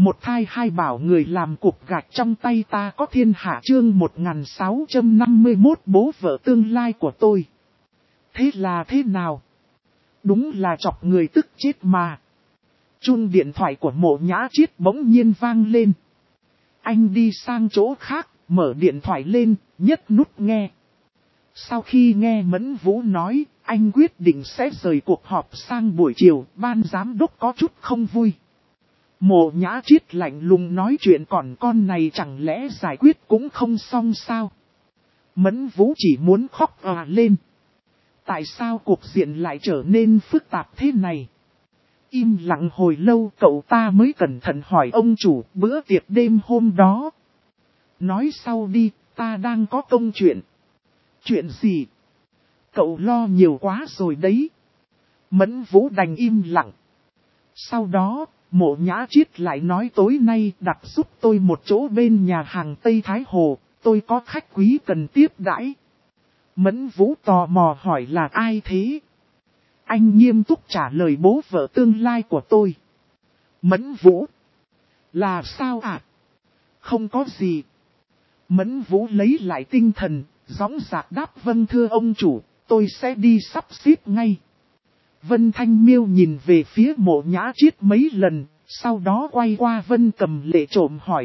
Một thai hai bảo người làm cục gạch trong tay ta có thiên hạ chương 1651 bố vợ tương lai của tôi. Thế là thế nào? Đúng là chọc người tức chết mà. Chuông điện thoại của Mộ Nhã Chiết bỗng nhiên vang lên. Anh đi sang chỗ khác, mở điện thoại lên, nhấc nút nghe. Sau khi nghe Mẫn Vũ nói, anh quyết định sẽ rời cuộc họp sang buổi chiều, ban giám đốc có chút không vui. Mộ Nhã Chiết lạnh lùng nói chuyện còn con này chẳng lẽ giải quyết cũng không xong sao? Mẫn Vũ chỉ muốn khóc lên. Tại sao cuộc diện lại trở nên phức tạp thế này? Im lặng hồi lâu cậu ta mới cẩn thận hỏi ông chủ bữa tiệc đêm hôm đó. Nói sau đi, ta đang có công chuyện. Chuyện gì? Cậu lo nhiều quá rồi đấy. Mẫn Vũ đành im lặng. Sau đó, Mộ Nhã Chiết lại nói tối nay đặt giúp tôi một chỗ bên nhà hàng Tây Thái Hồ, tôi có khách quý cần tiếp đãi. Mẫn Vũ tò mò hỏi là ai thế? Anh nghiêm túc trả lời bố vợ tương lai của tôi. Mẫn Vũ. Là sao ạ? Không có gì. Mẫn Vũ lấy lại tinh thần, dõng dạc đáp vâng thưa ông chủ, tôi sẽ đi sắp xếp ngay. Vân Thanh Miêu nhìn về phía Mộ Nhã Chiết mấy lần, sau đó quay qua Vân Cầm Lệ trộm hỏi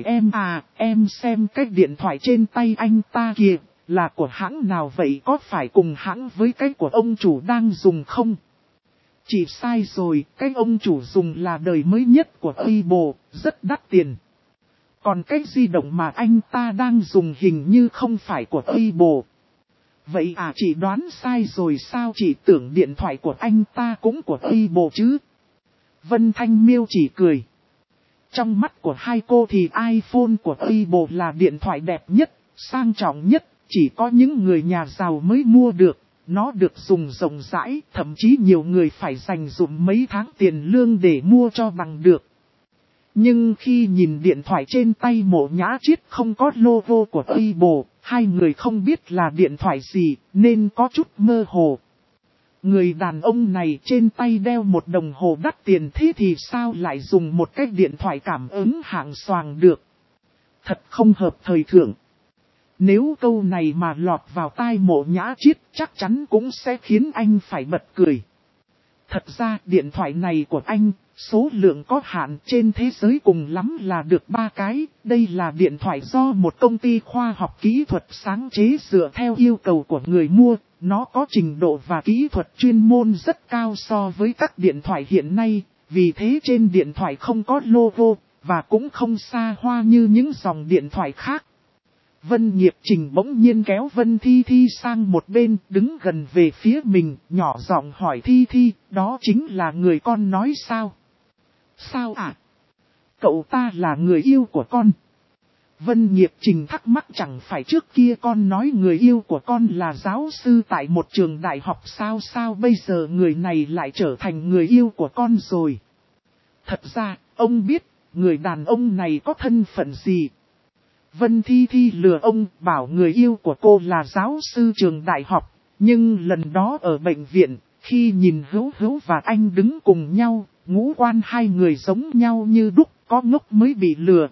em xem cái điện thoại trên tay anh ta kìa, là của hãng nào vậy, có phải cùng hãng với cái của ông chủ đang dùng không? Chỉ sai rồi, cái ông chủ dùng là đời mới nhất của Weibo, rất đắt tiền. Còn cái di động mà anh ta đang dùng hình như không phải của Weibo. Vậy chị đoán sai rồi sao, chị tưởng điện thoại của anh ta cũng của Weibo chứ? Vân Thanh Miêu chỉ cười. Trong mắt của hai cô thì iPhone của Weibo là điện thoại đẹp nhất, sang trọng nhất, chỉ có những người nhà giàu mới mua được. Nó được dùng rộng rãi, thậm chí nhiều người phải dành dụm mấy tháng tiền lương để mua cho bằng được. Nhưng khi nhìn điện thoại trên tay Mộ Nhã Chiết không có logo của Weibo, hai người không biết là điện thoại gì, nên có chút mơ hồ. Người đàn ông này trên tay đeo một đồng hồ đắt tiền, thế thì sao lại dùng một cái điện thoại cảm ứng hạng xoàng được? Thật không hợp thời thượng. Nếu câu này mà lọt vào tai Mộ Nhã Chiết chắc chắn cũng sẽ khiến anh phải bật cười. Thật ra điện thoại này của anh, số lượng có hạn, trên thế giới cùng lắm là được 3 cái. Đây là điện thoại do một công ty khoa học kỹ thuật sáng chế dựa theo yêu cầu của người mua. Nó có trình độ và kỹ thuật chuyên môn rất cao so với các điện thoại hiện nay. Vì thế trên điện thoại không có logo, và cũng không xa hoa như những dòng điện thoại khác. Vân Nghiệp Trình bỗng nhiên kéo Vân Thi Thi sang một bên, đứng gần về phía mình, nhỏ giọng hỏi Thi Thi, đó chính là người con nói sao? Sao ạ? Cậu ta là người yêu của con. Vân Nghiệp Trình thắc mắc, chẳng phải trước kia con nói người yêu của con là giáo sư tại một trường đại học sao bây giờ người này lại trở thành người yêu của con rồi? Thật ra, ông biết, người đàn ông này có thân phận gì? Vân Thi Thi lừa ông, bảo người yêu của cô là giáo sư trường đại học, nhưng lần đó ở bệnh viện, khi nhìn Hữu Hữu và anh đứng cùng nhau, ngũ quan hai người giống nhau như đúc, có ngốc mới bị lừa.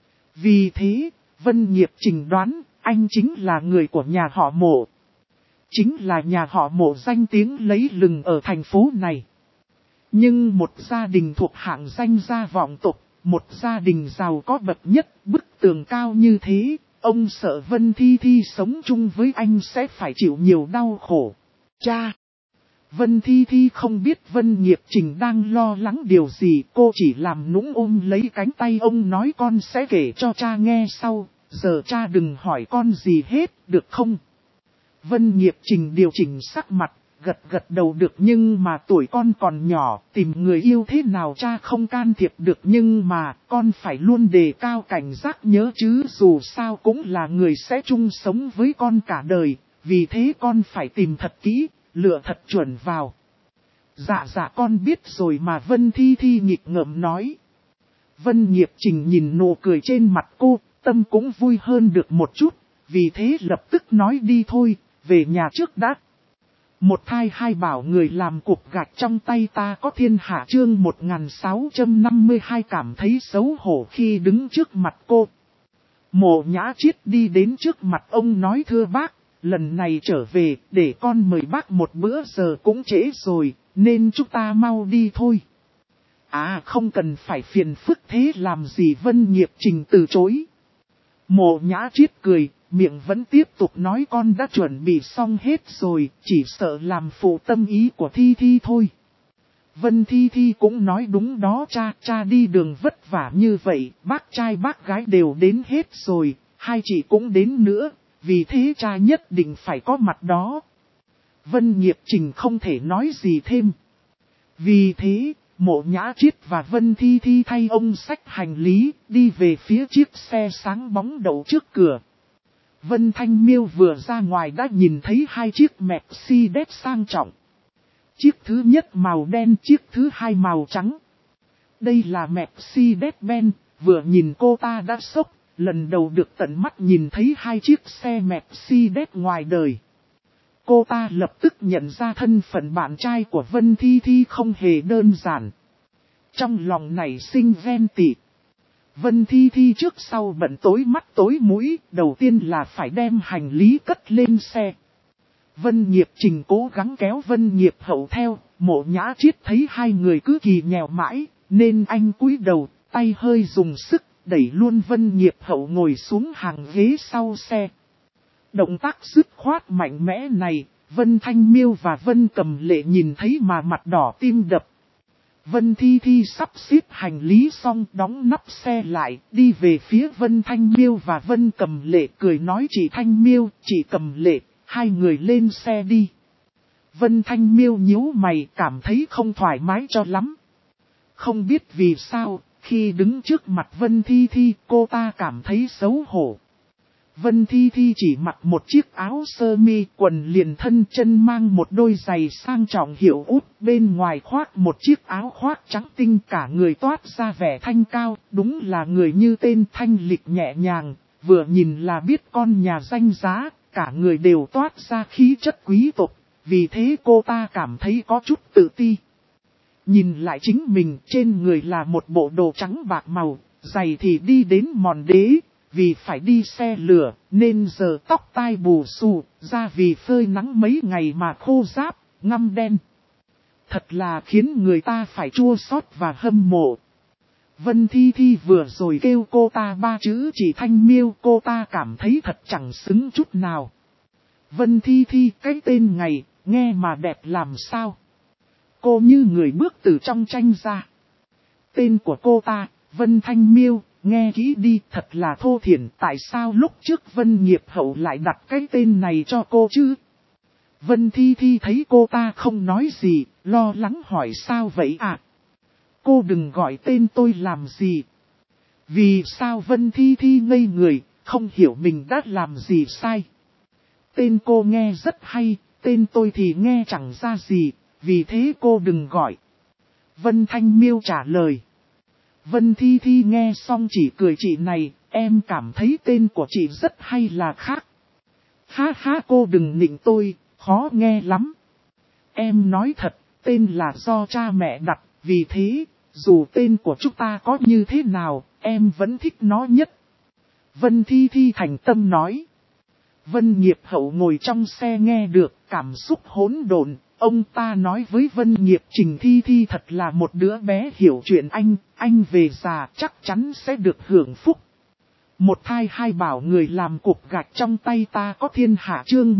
Vì thế, Vân Nghiệp Trình đoán, anh chính là người của nhà họ Mộ. Chính là nhà họ Mộ danh tiếng lấy lừng ở thành phố này. Nhưng một gia đình thuộc hạng danh gia vọng tộc, một gia đình giàu có bậc nhất, bức tường cao như thế, ông sợ Vân Thi Thi sống chung với anh sẽ phải chịu nhiều đau khổ. Cha! Vân Thi Thi không biết Vân Nghiệp Trình đang lo lắng điều gì, cô chỉ làm nũng ôm lấy cánh tay ông nói con sẽ kể cho cha nghe sau, giờ cha đừng hỏi con gì hết, được không? Vân Nghiệp Trình điều chỉnh sắc mặt, gật đầu được, nhưng mà tuổi con còn nhỏ, tìm người yêu thế nào cha không can thiệp được, nhưng mà con phải luôn đề cao cảnh giác nhớ chứ, dù sao cũng là người sẽ chung sống với con cả đời, vì thế con phải tìm thật kỹ, lựa thật chuẩn vào. Dạ con biết rồi mà, Vân Thi Thi nghịch ngợm nói. Vân Nghiệp Trình nhìn nụ cười trên mặt cô, tâm cũng vui hơn được một chút, vì thế lập tức nói đi thôi, về nhà trước đã. Một thai hai bảo người làm cục gạch trong tay ta có thiên hạ chương 1652 cảm thấy xấu hổ khi đứng trước mặt cô. Mộ Nhã Chiết đi đến trước mặt ông nói thưa bác, lần này trở về để con mời bác một bữa giờ cũng trễ rồi, nên chúng ta mau đi thôi. À không cần phải phiền phức thế làm gì Vân Nghiệp Trình từ chối. Mộ Nhã Chiết cười, miệng vẫn tiếp tục nói con đã chuẩn bị xong hết rồi, chỉ sợ làm phụ tâm ý của Thi Thi thôi. Vân Thi Thi cũng nói đúng đó cha đi đường vất vả như vậy, bác trai bác gái đều đến hết rồi, hai chị cũng đến nữa, vì thế cha nhất định phải có mặt đó. Vân Nghiệp Trình không thể nói gì thêm. Vì thế, Mộ Nhã Chiết và Vân Thi Thi thay ông xách hành lý, đi về phía chiếc xe sáng bóng đậu trước cửa. Vân Thanh Miêu vừa ra ngoài đã nhìn thấy hai chiếc Mercedes sang trọng. Chiếc thứ nhất màu đen, chiếc thứ hai màu trắng. Đây là Mercedes-Benz, vừa nhìn cô ta đã sốc, lần đầu được tận mắt nhìn thấy hai chiếc xe Mercedes ngoài đời. Cô ta lập tức nhận ra thân phận bạn trai của Vân Thi Thi không hề đơn giản. Trong lòng nảy sinh ghen tị. Vân Thi Thi trước sau bận tối mắt tối mũi, đầu tiên là phải đem hành lý cất lên xe. Vân Nghiệp Trình cố gắng kéo Vân Nghiệp Hậu theo, Mộ Nhã Chiết thấy hai người cứ kỳ nhèo mãi, nên anh cúi đầu, tay hơi dùng sức, đẩy luôn Vân Nghiệp Hậu ngồi xuống hàng ghế sau xe. Động tác dứt khoát mạnh mẽ này, Vân Thanh Miêu và Vân Cầm Lệ nhìn thấy mà mặt đỏ tim đập. Vân Thi Thi sắp xếp hành lý xong đóng nắp xe lại, đi về phía Vân Thanh Miêu và Vân Cầm Lệ cười nói chị Thanh Miêu, chị Cầm Lệ, hai người lên xe đi. Vân Thanh Miêu nhíu mày cảm thấy không thoải mái cho lắm. Không biết vì sao, khi đứng trước mặt Vân Thi Thi cô ta cảm thấy xấu hổ. Vân Thi Thi chỉ mặc một chiếc áo sơ mi, quần liền thân, chân mang một đôi giày sang trọng hiệu út, bên ngoài khoác một chiếc áo khoác trắng tinh, cả người toát ra vẻ thanh cao, đúng là người như tên, thanh lịch nhẹ nhàng, vừa nhìn là biết con nhà danh giá, cả người đều toát ra khí chất quý tộc, vì thế cô ta cảm thấy có chút tự ti. Nhìn lại chính mình, trên người là một bộ đồ trắng bạc màu, giày thì đi đến mòn đế. Vì phải đi xe lửa, nên giờ tóc tai bù xù, da vì phơi nắng mấy ngày mà khô ráp, ngăm đen. Thật là khiến người ta phải chua xót và hâm mộ. Vân Thi Thi vừa rồi kêu cô ta ba chữ chị Thanh Miêu, cô ta cảm thấy thật chẳng xứng chút nào. Vân Thi Thi cái tên ngày, nghe mà đẹp làm sao. Cô như người bước từ trong tranh ra. Tên của cô ta, Vân Thanh Miêu. Nghe kỹ đi, thật là thô thiển, tại sao lúc trước Vân Nghiệp Hậu lại đặt cái tên này cho cô chứ? Vân Thi Thi thấy cô ta không nói gì, lo lắng hỏi sao vậy ạ? Cô đừng gọi tên tôi làm gì? Vì sao Vân Thi Thi ngây người, không hiểu mình đã làm gì sai? Tên cô nghe rất hay, tên tôi thì nghe chẳng ra gì, vì thế cô đừng gọi. Vân Thanh Miêu trả lời. Vân Thi Thi nghe xong chỉ cười chị này, em cảm thấy tên của chị rất hay là khác. Ha ha cô đừng nịnh tôi, khó nghe lắm. Em nói thật, tên là do cha mẹ đặt, vì thế, dù tên của chúng ta có như thế nào, em vẫn thích nó nhất. Vân Thi Thi thành tâm nói. Vân Nghiệp Hậu ngồi trong xe nghe được, cảm xúc hỗn độn. Ông ta nói với Vân Nghiệp Trình Thi Thi thật là một đứa bé hiểu chuyện anh về già chắc chắn sẽ được hưởng phúc. Một thai hai bảo người làm cục gạch trong tay ta có thiên hạ chương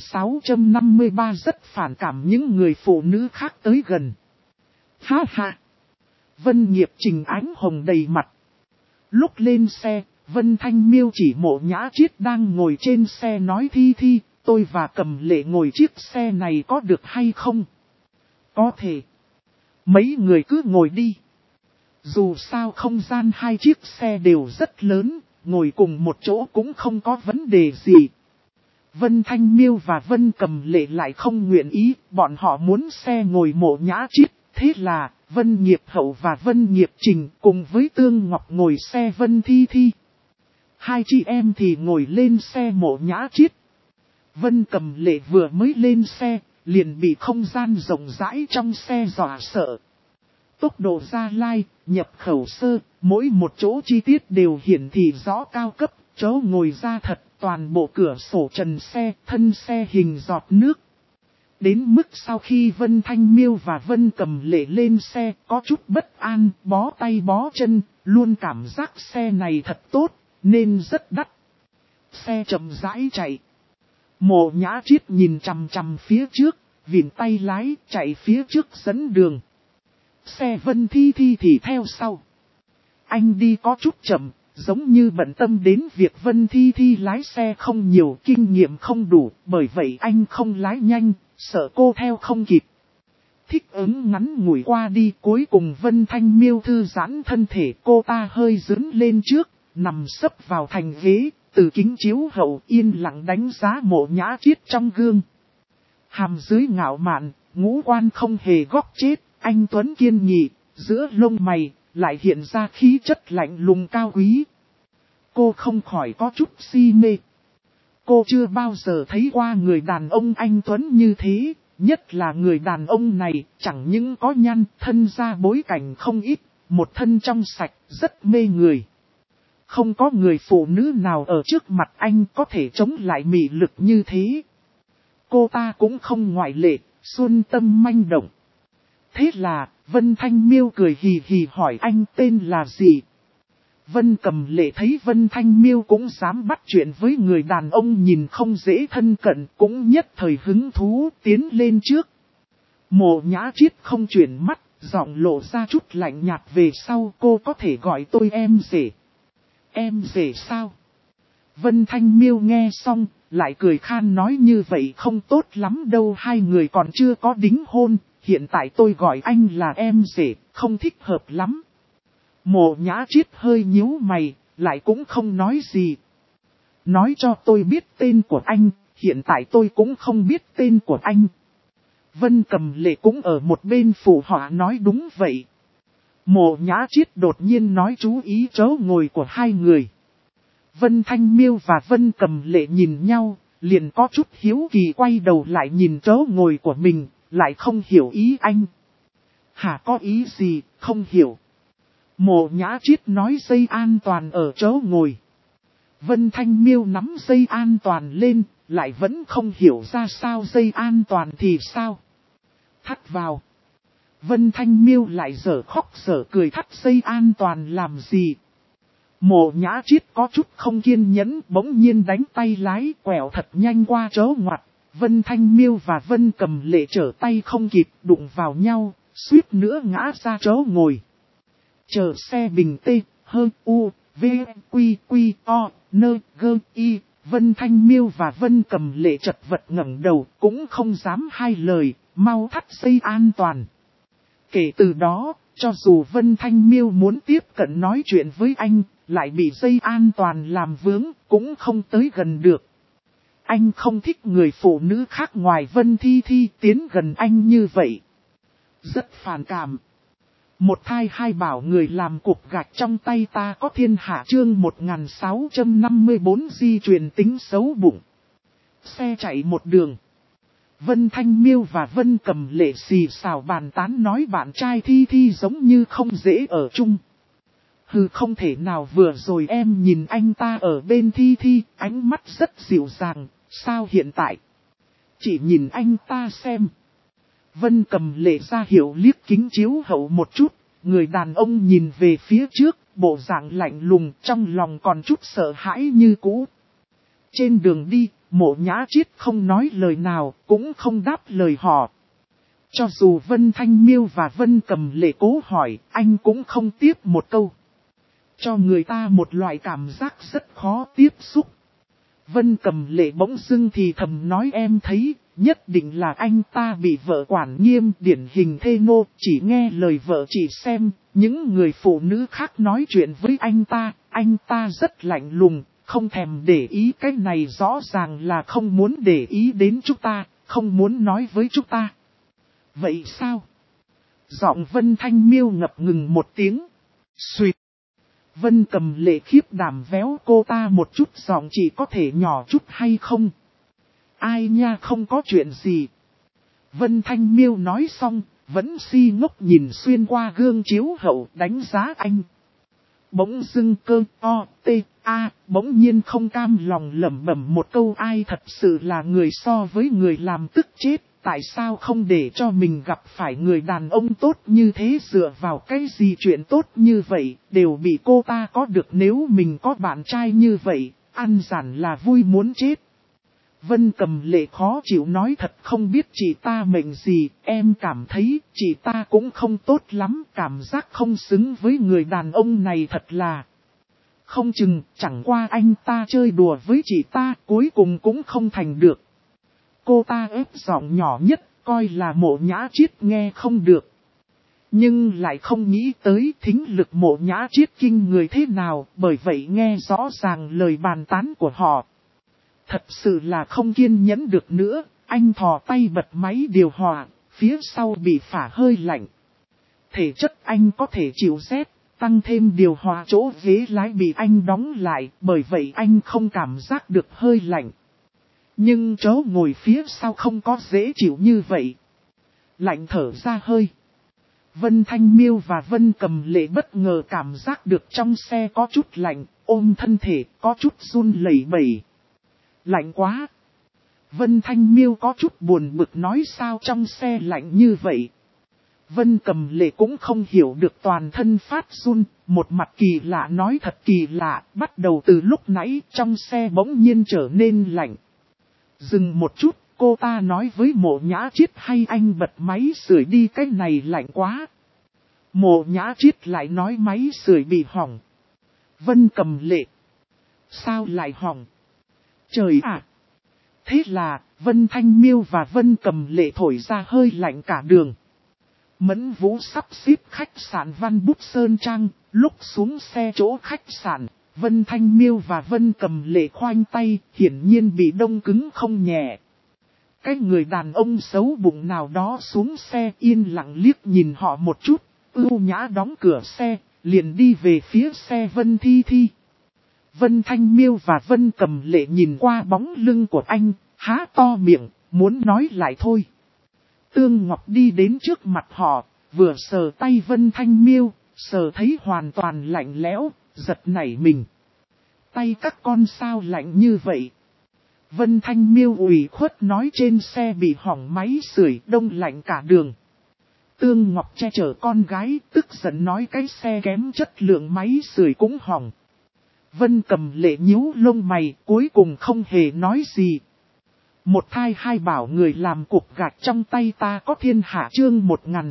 1653 rất phản cảm những người phụ nữ khác tới gần. Ha ha! Vân Nghiệp Trình ánh hồng đầy mặt. Lúc lên xe, Vân Thanh Miêu chỉ Mộ Nhã Chiết đang ngồi trên xe nói Thi Thi. Tôi và Cầm Lệ ngồi chiếc xe này có được hay không? Có thể. Mấy người cứ ngồi đi. Dù sao không gian hai chiếc xe đều rất lớn, ngồi cùng một chỗ cũng không có vấn đề gì. Vân Thanh Miêu và Vân Cầm Lệ lại không nguyện ý, bọn họ muốn xe ngồi Mộ Nhã Chiết. Thế là, Vân Nghiệp Hậu và Vân Nghiệp Trình cùng với Tương Ngọc ngồi xe Vân Thi Thi. Hai chị em thì ngồi lên xe Mộ Nhã Chiết. Vân Cầm Lệ vừa mới lên xe, liền bị không gian rộng rãi trong xe dọa sợ. Tốc độ gia lai, nhập khẩu sơ, mỗi một chỗ chi tiết đều hiển thị rõ cao cấp, chỗ ngồi da thật, toàn bộ cửa sổ trần xe, thân xe hình giọt nước. Đến mức sau khi Vân Thanh Miêu và Vân Cầm Lệ lên xe, có chút bất an, bó tay bó chân, luôn cảm giác xe này thật tốt, nên rất đắt. Xe chậm rãi chạy. Mộ Nhã Triết nhìn chằm chằm phía trước, vịn tay lái, chạy phía trước dẫn đường. Xe Vân Thi Thi thì theo sau. Anh đi có chút chậm, giống như bận tâm đến việc Vân Thi Thi lái xe không nhiều, kinh nghiệm không đủ, bởi vậy anh không lái nhanh, sợ cô theo không kịp. Thích ứng ngắn ngủi qua đi, cuối cùng Vân Thanh Miêu thư giãn thân thể, cô ta hơi dướn lên trước, nằm sấp vào thành ghế, từ kính chiếu hậu yên lặng đánh giá Mộ Nhã Triết trong gương. Hàm dưới ngạo mạn, ngũ quan không hề góc chết, anh tuấn kiên nghị, giữa lông mày, lại hiện ra khí chất lạnh lùng cao quý. Cô không khỏi có chút si mê. Cô chưa bao giờ thấy qua người đàn ông anh tuấn như thế, nhất là người đàn ông này chẳng những có nhan, thân ra bối cảnh không ít, một thân trong sạch, rất mê người. Không có người phụ nữ nào ở trước mặt anh có thể chống lại mị lực như thế. Cô ta cũng không ngoại lệ, xuân tâm manh động. Thế là, Vân Thanh Miêu cười hì hì hỏi anh tên là gì? Vân Cầm Lệ thấy Vân Thanh Miêu cũng dám bắt chuyện với người đàn ông nhìn không dễ thân cận, cũng nhất thời hứng thú tiến lên trước. Mộ Nhã Triết không chuyển mắt, giọng lộ ra chút lạnh nhạt về sau, cô có thể gọi tôi em rể. Em rể sao? Vân Thanh Miêu nghe xong, lại cười khan nói như vậy không tốt lắm đâu, hai người còn chưa có đính hôn, hiện tại tôi gọi anh là em rể, không thích hợp lắm. Mộ Nhã Triết hơi nhíu mày, lại cũng không nói gì. Nói cho tôi biết tên của anh, hiện tại tôi cũng không biết tên của anh. Vân Cầm Lệ cũng ở một bên phụ họa nói đúng vậy. Mộ Nhã Triết đột nhiên nói chú ý chỗ ngồi của hai người. Vân Thanh Miêu và Vân Cầm Lệ nhìn nhau, liền có chút hiếu kỳ quay đầu lại nhìn chỗ ngồi của mình, lại không hiểu ý anh. Hả, có ý gì, không hiểu. Mộ Nhã Triết nói dây an toàn ở chỗ ngồi. Vân Thanh Miêu nắm dây an toàn lên, lại vẫn không hiểu ra sao dây an toàn thì sao. Thắt vào. Vân Thanh Miêu lại dở khóc dở cười, thắt dây an toàn làm gì. Mộ Nhã Triết có chút không kiên nhẫn, bỗng nhiên đánh tay lái quẹo thật nhanh qua chỗ ngoặt. Vân Thanh Miêu và Vân Cầm Lệ trở tay không kịp đụng vào nhau, suýt nữa ngã ra chỗ ngồi. Chờ xe bình tê, hơn u, v, quy, quy, o, nơ, gơ, y, Vân Thanh Miêu và Vân Cầm Lệ chật vật ngẩng đầu, cũng không dám hai lời, mau thắt dây an toàn. Kể từ đó, cho dù Vân Thanh Miêu muốn tiếp cận nói chuyện với anh, lại bị dây an toàn làm vướng, cũng không tới gần được. Anh không thích người phụ nữ khác ngoài Vân Thi Thi tiến gần anh như vậy. Rất phản cảm. Một thai hai bảo người làm cục gạch trong tay ta có thiên hạ chương 1654 di truyền tính xấu bụng. Xe chạy một đường. Vân Thanh Miêu và Vân Cầm Lệ xì xào bàn tán nói bạn trai Thi Thi giống như không dễ ở chung. Hừ, không thể nào, vừa rồi em nhìn anh ta ở bên Thi Thi, ánh mắt rất dịu dàng, sao hiện tại? Chỉ nhìn anh ta xem. Vân Cầm Lệ ra hiệu liếc kính chiếu hậu một chút, người đàn ông nhìn về phía trước, bộ dạng lạnh lùng, trong lòng còn chút sợ hãi như cũ. Trên đường đi, Mộ Nhã Triết không nói lời nào, cũng không đáp lời họ. Cho dù Vân Thanh Miêu và Vân Cầm Lệ cố hỏi, anh cũng không tiếp một câu. Cho người ta một loại cảm giác rất khó tiếp xúc. Vân Cầm Lệ bỗng dưng thì thầm nói em thấy, nhất định là anh ta bị vợ quản nghiêm, điển hình thê nô, chỉ nghe lời vợ chỉ xem, những người phụ nữ khác nói chuyện với anh ta rất lạnh lùng, không thèm để ý, cái này rõ ràng là không muốn để ý đến chúng ta, không muốn nói với chúng ta. Vậy sao? Giọng Vân Thanh Miêu ngập ngừng một tiếng. Xuyệt. Vân Cầm Lệ khiếp đảm véo cô ta một chút, giọng chỉ có thể nhỏ chút hay không? Ai nha, không có chuyện gì. Vân Thanh Miêu nói xong, vẫn si ngốc nhìn xuyên qua gương chiếu hậu đánh giá anh. Bỗng dưng cơ bỗng nhiên không cam lòng lẩm bẩm một câu, ai thật sự là người so với người làm tức chết, tại sao không để cho mình gặp phải người đàn ông tốt như thế, dựa vào cái gì chuyện tốt như vậy, đều bị cô ta có được, nếu mình có bạn trai như vậy, ăn giản là vui muốn chết. Vân Cầm Lệ khó chịu nói, thật không biết chị ta mệnh gì, em cảm thấy chị ta cũng không tốt lắm, cảm giác không xứng với người đàn ông này thật là. Không chừng, chẳng qua anh ta chơi đùa với chị ta, cuối cùng cũng không thành được. Cô ta ép giọng nhỏ nhất, coi là Mộ Nhã Chiết nghe không được. Nhưng lại không nghĩ tới thính lực Mộ Nhã Chiết kinh người thế nào, bởi vậy nghe rõ ràng lời bàn tán của họ. Thật sự là không kiên nhẫn được nữa, anh thò tay bật máy điều hòa, phía sau bị phả hơi lạnh. Thể chất anh có thể chịu rét, tăng thêm điều hòa chỗ ghế lái bị anh đóng lại, bởi vậy anh không cảm giác được hơi lạnh. Nhưng chỗ ngồi phía sau không có dễ chịu như vậy. Lạnh thở ra hơi. Vân Thanh Miêu và Vân Cầm Lệ bất ngờ cảm giác được trong xe có chút lạnh, ôm thân thể có chút run lẩy bẩy. Lạnh quá. Vân Thanh Miêu có chút buồn bực nói, sao trong xe lạnh như vậy. Vân Cầm Lệ cũng không hiểu được, toàn thân phát run, một mặt kỳ lạ nói, thật kỳ lạ, bắt đầu từ lúc nãy trong xe bỗng nhiên trở nên lạnh. Dừng một chút, cô ta nói với Mộ Nhã Chiết, hay anh bật máy sưởi đi, cái này lạnh quá. Mộ Nhã Chiết lại nói máy sưởi bị hỏng. Vân Cầm Lệ. Sao lại hỏng? Trời ạ! Thế là, Vân Thanh Miêu và Vân Cầm Lệ thổi ra hơi lạnh cả đường. Mẫn Vũ sắp xếp khách sạn Văn Bút Sơn Trang, lúc xuống xe chỗ khách sạn, Vân Thanh Miêu và Vân Cầm Lệ khoanh tay, hiển nhiên bị đông cứng không nhẹ. Cái người đàn ông xấu bụng nào đó xuống xe yên lặng liếc nhìn họ một chút, ưu nhã đóng cửa xe, liền đi về phía xe Vân Thi Thi. Vân Thanh Miêu và Vân Cầm Lệ nhìn qua bóng lưng của anh, há to miệng, muốn nói lại thôi. Tương Ngọc đi đến trước mặt họ, vừa sờ tay Vân Thanh Miêu, sờ thấy hoàn toàn lạnh lẽo, giật nảy mình. Tay các con sao lạnh như vậy? Vân Thanh Miêu ủy khuất nói, trên xe bị hỏng máy sưởi, đông lạnh cả đường. Tương Ngọc che chở con gái, tức giận nói, cái xe kém chất lượng, máy sưởi cũng hỏng. Vân Cầm Lệ nhíu lông mày, cuối cùng không hề nói gì. Một thai hai bảo người làm cục gạch trong tay ta có thiên hạ, chương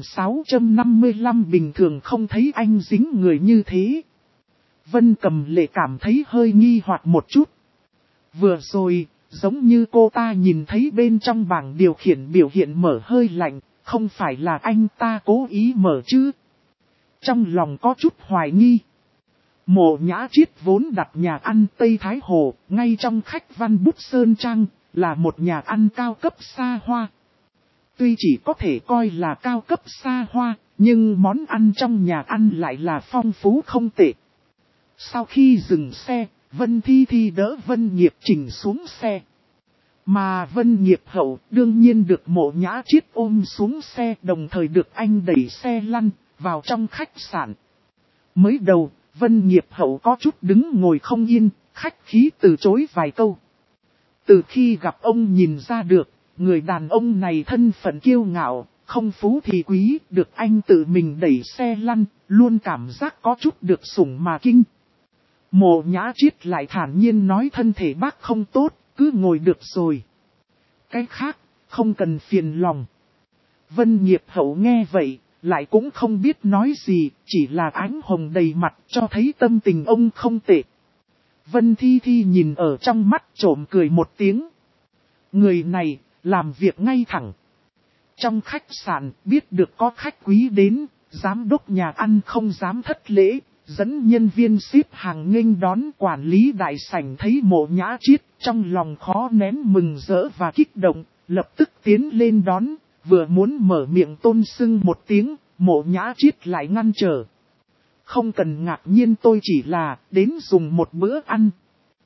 1655, bình thường không thấy anh dính người như thế. Vân Cầm Lệ cảm thấy hơi nghi hoặc một chút. Vừa rồi, giống như cô ta nhìn thấy bên trong bảng điều khiển biểu hiện mở hơi lạnh, không phải là anh ta cố ý mở chứ? Trong lòng có chút hoài nghi. Mộ Nhã Chiết vốn đặt nhà ăn Tây Thái Hồ, ngay trong khách Văn Bút Sơn Trang, là một nhà ăn cao cấp xa hoa. Tuy chỉ có thể coi là cao cấp xa hoa, nhưng món ăn trong nhà ăn lại là phong phú không tệ. Sau khi dừng xe, Vân Thi Thi đỡ Vân Nghiệp Chỉnh xuống xe. Mà Vân Nghiệp Hậu đương nhiên được Mộ Nhã Chiết ôm xuống xe, đồng thời được anh đẩy xe lăn vào trong khách sạn. Mới đầu, Vân Nghiệp Hậu có chút đứng ngồi không yên, khách khí từ chối vài câu. Từ khi gặp ông nhìn ra được, người đàn ông này thân phận kiêu ngạo, không phú thì quý, được anh tự mình đẩy xe lăn, luôn cảm giác có chút được sủng mà kinh. Mộ Nhã Chiết lại thản nhiên nói, thân thể bác không tốt, cứ ngồi được rồi. Cái khác, không cần phiền lòng. Vân Nghiệp Hậu nghe vậy, lại cũng không biết nói gì, chỉ là ánh hồng đầy mặt cho thấy tâm tình ông không tệ. Vân Thi Thi nhìn ở trong mắt trộm cười một tiếng. Người này, làm việc ngay thẳng. Trong khách sạn, biết được có khách quý đến, giám đốc nhà ăn không dám thất lễ, dẫn nhân viên xếp hàng nghênh đón. Quản lý đại sảnh thấy Mộ Nhã Chiết, trong lòng khó nén mừng rỡ và kích động, lập tức tiến lên đón, vừa muốn mở miệng tôn xưng một tiếng, Mộ Nhã Chiết lại ngăn trở. Không cần ngạc nhiên, tôi chỉ là đến dùng một bữa ăn.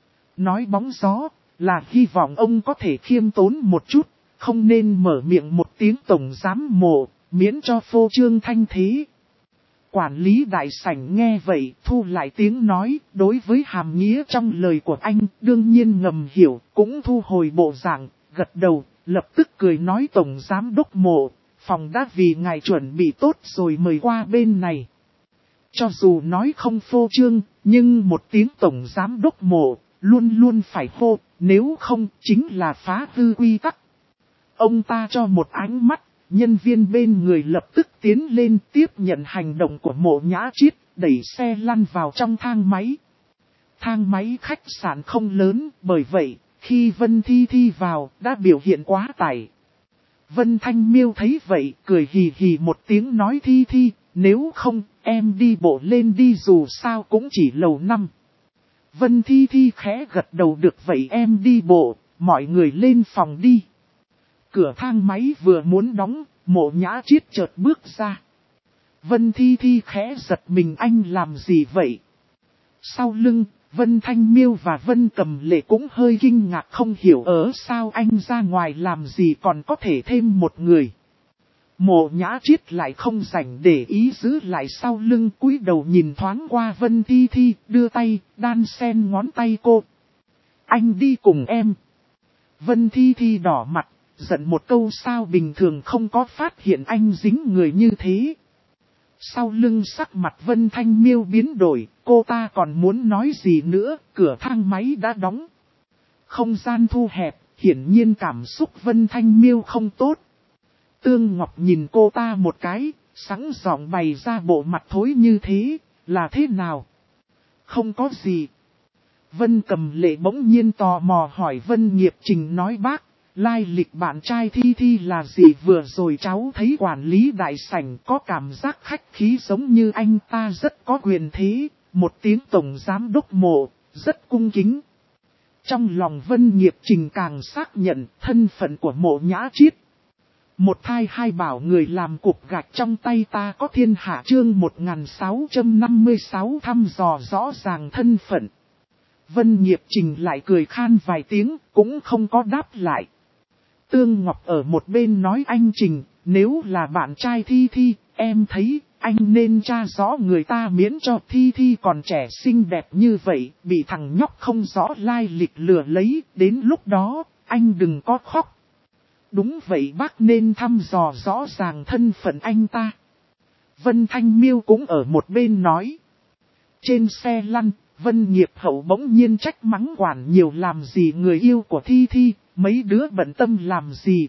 Nói bóng gió, là hy vọng ông có thể khiêm tốn một chút, không nên mở miệng một tiếng tổng giám mộ, miễn cho phô trương thanh thế. Quản lý đại sảnh nghe vậy, thu lại tiếng nói, đối với hàm nghĩa trong lời của anh, đương nhiên ngầm hiểu, cũng thu hồi bộ dạng, gật đầu, lập tức cười nói tổng giám đốc mộ, phòng đã vì ngài chuẩn bị tốt rồi mời qua bên này. Cho dù nói không phô trương, nhưng một tiếng tổng giám đốc mộ, luôn luôn phải hô, nếu không chính là phá hư quy tắc. Ông ta cho một ánh mắt, nhân viên bên người lập tức tiến lên tiếp nhận hành động của Mộ Nhã Chiết, đẩy xe lăn vào trong thang máy. Thang máy khách sạn không lớn, bởi vậy, khi Vân Thi Thi vào, đã biểu hiện quá tải. Vân Thanh Miêu thấy vậy, cười hì hì một tiếng nói Thi Thi, nếu không, em đi bộ lên đi dù sao cũng chỉ lầu 5. Vân Thi Thi khẽ gật đầu được vậy em đi bộ, mọi người lên phòng đi. Cửa thang máy vừa muốn đóng, Mộ Nhã Chiết chợt bước ra. Vân Thi Thi khẽ giật mình anh làm gì vậy? Sau lưng, Vân Thanh Miêu và Vân Cầm Lệ cũng hơi kinh ngạc không hiểu sao anh ra ngoài làm gì còn có thể thêm một người. Mộ Nhã Chiết lại không rảnh để ý giữ lại sau lưng cúi đầu nhìn thoáng qua Vân Thi Thi, đưa tay, đan sen ngón tay cô. Anh đi cùng em. Vân Thi Thi đỏ mặt, giận một câu sao bình thường không có phát hiện anh dính người như thế. Sau lưng sắc mặt Vân Thanh Miêu biến đổi, cô ta còn muốn nói gì nữa, cửa thang máy đã đóng. Không gian thu hẹp, hiển nhiên cảm xúc Vân Thanh Miêu không tốt. Tương Ngọc nhìn cô ta một cái, sẵn giọng bày ra bộ mặt thối như thế, là thế nào? Không có gì. Vân Cầm Lệ bỗng nhiên tò mò hỏi Vân Nghiệp Trình nói bác, lai lịch bạn trai Thi Thi là gì vừa rồi cháu thấy quản lý đại sảnh có cảm giác khách khí giống như anh ta rất có quyền thế, một tiếng tổng giám đốc mộ, rất cung kính. Trong lòng Vân Nghiệp Trình càng xác nhận thân phận của Mộ Nhã Chiết. Một thai hai bảo người làm cục gạch trong tay ta có thiên hạ chương 1656 thăm dò rõ ràng thân phận. Vân Nghiệp Trình lại cười khan vài tiếng, cũng không có đáp lại. Tương Ngọc ở một bên nói anh Trình, nếu là bạn trai Thi Thi, em thấy, anh nên tra rõ người ta miễn cho Thi Thi còn trẻ xinh đẹp như vậy, bị thằng nhóc không rõ lai lịch lừa lấy, đến lúc đó, anh đừng có khóc. Đúng vậy bác nên thăm dò rõ ràng thân phận anh ta. Vân Thanh Miêu cũng ở một bên nói. Trên xe lăn, Vân Nghiệp Hậu bỗng nhiên trách mắng quản nhiều làm gì người yêu của Thi Thi, mấy đứa bận tâm làm gì.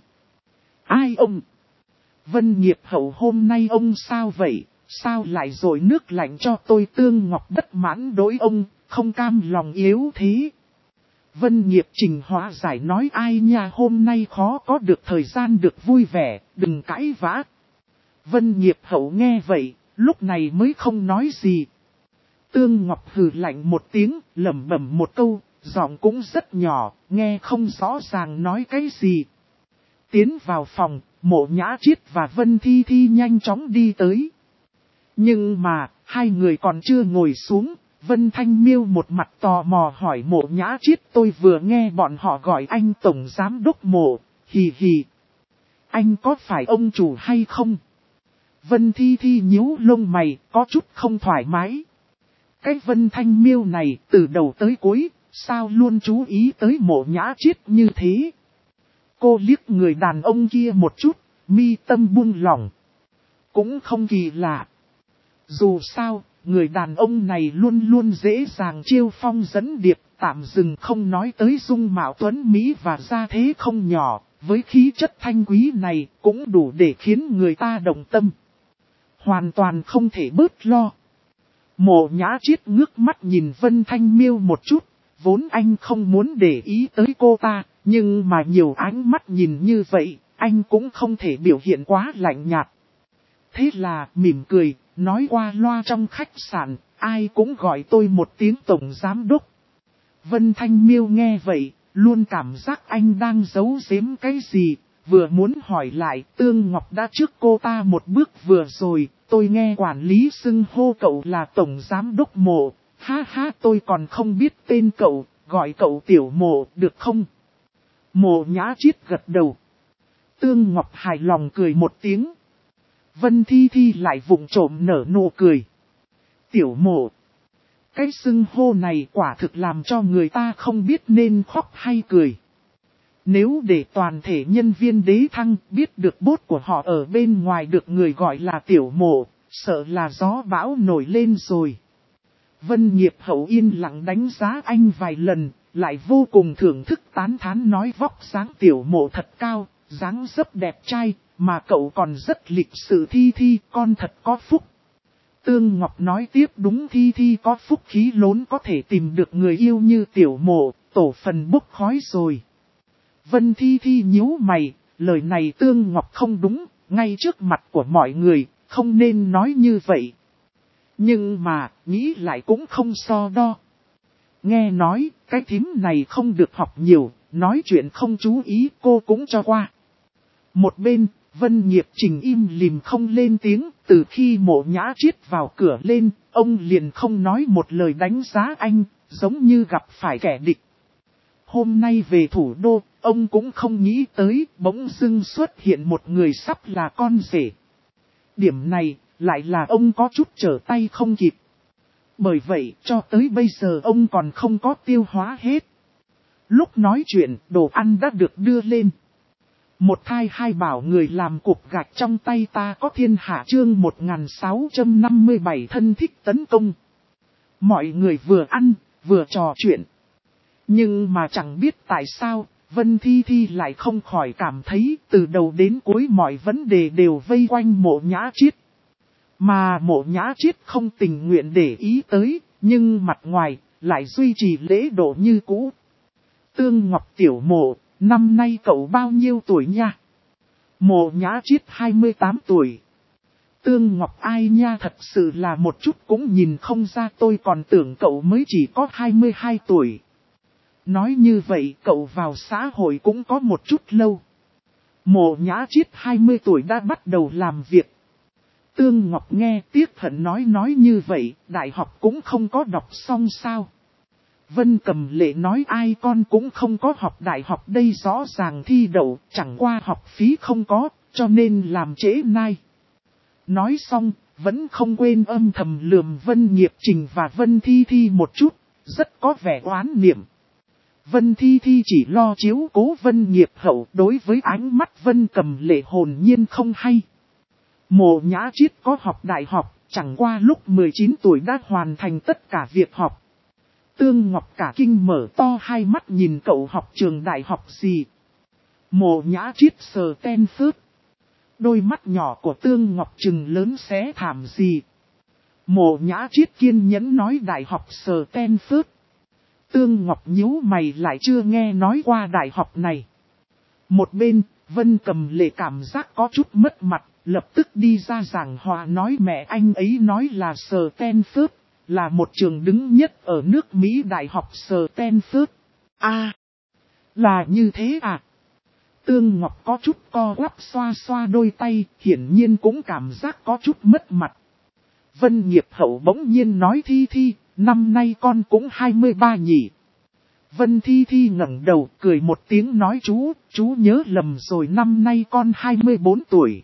Ai ông? Vân Nghiệp Hậu hôm nay ông sao vậy, sao lại dội nước lạnh cho tôi Tương Ngọc bất mãn đối ông, không cam lòng yếu thế. Vân Nghiệp Trình hóa giải nói ai nha hôm nay khó có được thời gian được vui vẻ, đừng cãi vã. Vân Nghiệp Hậu nghe vậy, lúc này mới không nói gì. Tương Ngọc hừ lạnh một tiếng, lẩm bẩm một câu, giọng cũng rất nhỏ, nghe không rõ ràng nói cái gì. Tiến vào phòng, Mộ Nhã Chiết và Vân Thi Thi nhanh chóng đi tới. Nhưng mà, hai người còn chưa ngồi xuống, Vân Thanh Miêu một mặt tò mò hỏi Mộ Nhã Chiết tôi vừa nghe bọn họ gọi anh Tổng Giám Đốc Mộ, hì hì. Anh có phải ông chủ hay không? Vân Thi Thi nhíu lông mày, có chút không thoải mái. Cái Vân Thanh Miêu này từ đầu tới cuối, sao luôn chú ý tới Mộ Nhã Chiết như thế? Cô liếc người đàn ông kia một chút, mi tâm buông lỏng. Cũng không kỳ lạ. Dù sao, người đàn ông này luôn luôn dễ dàng chiêu phong dẫn điệp, tạm dừng không nói tới dung mạo tuấn Mỹ và gia thế không nhỏ, với khí chất thanh quý này cũng đủ để khiến người ta động tâm. Hoàn toàn không thể bớt lo. Mộ Nhã Chiết ngước mắt nhìn Vân Thanh Miêu một chút, vốn anh không muốn để ý tới cô ta, nhưng mà nhiều ánh mắt nhìn như vậy, anh cũng không thể biểu hiện quá lạnh nhạt. Thế là mỉm cười, nói qua loa trong khách sạn, ai cũng gọi tôi một tiếng tổng giám đốc. Vân Thanh Miêu nghe vậy, luôn cảm giác anh đang giấu giếm cái gì, vừa muốn hỏi lại Tương Ngọc đã trước cô ta một bước vừa rồi, tôi nghe quản lý xưng hô cậu là tổng giám đốc Mộ, ha ha tôi còn không biết tên cậu, gọi cậu tiểu Mộ được không? Mộ Nhã Chiết gật đầu. Tương Ngọc hài lòng cười một tiếng. Vân Thi Thi lại vụng trộm nở nụ cười. Tiểu Mộ. Cái xưng hô này quả thực làm cho người ta không biết nên khóc hay cười. Nếu để toàn thể nhân viên đế thăng biết được bốt của họ ở bên ngoài được người gọi là Tiểu Mộ, sợ là gió bão nổi lên rồi. Vân Nghiệp Hậu yên lặng đánh giá anh vài lần, lại vô cùng thưởng thức tán thán nói vóc dáng Tiểu Mộ thật cao, dáng dấp đẹp trai, mà cậu còn rất lịch sự. Thi Thi, con thật có phúc. Tương Ngọc nói tiếp, đúng, Thi Thi có phúc khí lớn có thể tìm được người yêu như Tiểu Mộ, tổ phần bốc khói rồi. Vân Thi Thi nhíu mày, lời này Tương Ngọc không đúng, ngay trước mặt của mọi người, không nên nói như vậy. Nhưng mà, nghĩ lại cũng không so đo. Nghe nói, cái thím này không được học nhiều, nói chuyện không chú ý, cô cũng cho qua. Một bên, Vân Nghiệp Trình im lìm không lên tiếng, từ khi Mộ Nhã Triết vào cửa lên, ông liền không nói một lời đánh giá anh, giống như gặp phải kẻ địch. Hôm nay về thủ đô, ông cũng không nghĩ tới, bỗng dưng xuất hiện một người sắp là con rể. Điểm này, lại là ông có chút trở tay không kịp. Bởi vậy, cho tới bây giờ ông còn không có tiêu hóa hết. Lúc nói chuyện, đồ ăn đã được đưa lên. Một thai hai bảo người làm cục gạch trong tay ta có thiên hạ chương 1657 thân thích tấn công. Mọi người vừa ăn, vừa trò chuyện. Nhưng mà chẳng biết tại sao, Vân Thi Thi lại không khỏi cảm thấy từ đầu đến cuối mọi vấn đề đều vây quanh Mộ Nhã Triết. Mà Mộ Nhã Triết không tình nguyện để ý tới, nhưng mặt ngoài lại duy trì lễ độ như cũ. Tương Ngọc Tiểu Mộ, năm nay cậu bao nhiêu tuổi nha? Mộ Nhã Triết 28 tuổi. Tương Ngọc ai nha, thật sự là một chút cũng nhìn không ra, tôi còn tưởng cậu mới chỉ có 22 tuổi. Nói như vậy cậu vào xã hội cũng có một chút lâu. Mộ Nhã Triết 20 tuổi đã bắt đầu làm việc. Tương Ngọc nghe tiếc hận nói như vậy, đại học cũng không có đọc xong sao? Vân Cầm Lệ nói ai con cũng không có học đại học đây, rõ ràng thi đậu, chẳng qua học phí không có, cho nên làm trễ nai. Nói xong, vẫn không quên âm thầm lườm Vân Nghiệp Trình và Vân Thi Thi một chút, rất có vẻ oán niệm. Vân Thi Thi chỉ lo chiếu cố Vân Nghiệp Hậu, đối với ánh mắt Vân Cầm Lệ hồn nhiên không hay. Mộ Nhã Triết có học đại học, chẳng qua lúc 19 tuổi đã hoàn thành tất cả việc học. Tương Ngọc cả kinh mở to hai mắt nhìn cậu học trường đại học gì. Mộ Nhã Triết sờ Stanford. Đôi mắt nhỏ của Tương Ngọc trừng lớn xé thảm gì. Mộ Nhã Triết kiên nhẫn nói đại học sờ Stanford. Tương Ngọc nhíu mày, lại chưa nghe nói qua đại học này. Một bên, Vân Cầm Lệ cảm giác có chút mất mặt, lập tức đi ra giảng hòa nói mẹ anh ấy nói là Stanford, là một trường đứng nhất ở nước Mỹ, đại học Stanford. À, là như thế à? Tương Ngọc có chút co quắp xoa xoa đôi tay, hiển nhiên cũng cảm giác có chút mất mặt. Vân Nghiệp Hậu bỗng nhiên nói Thi Thi, năm nay con cũng 23 nhỉ. Vân Thi Thi ngẩng đầu cười một tiếng nói chú nhớ lầm rồi, năm nay con 24 tuổi.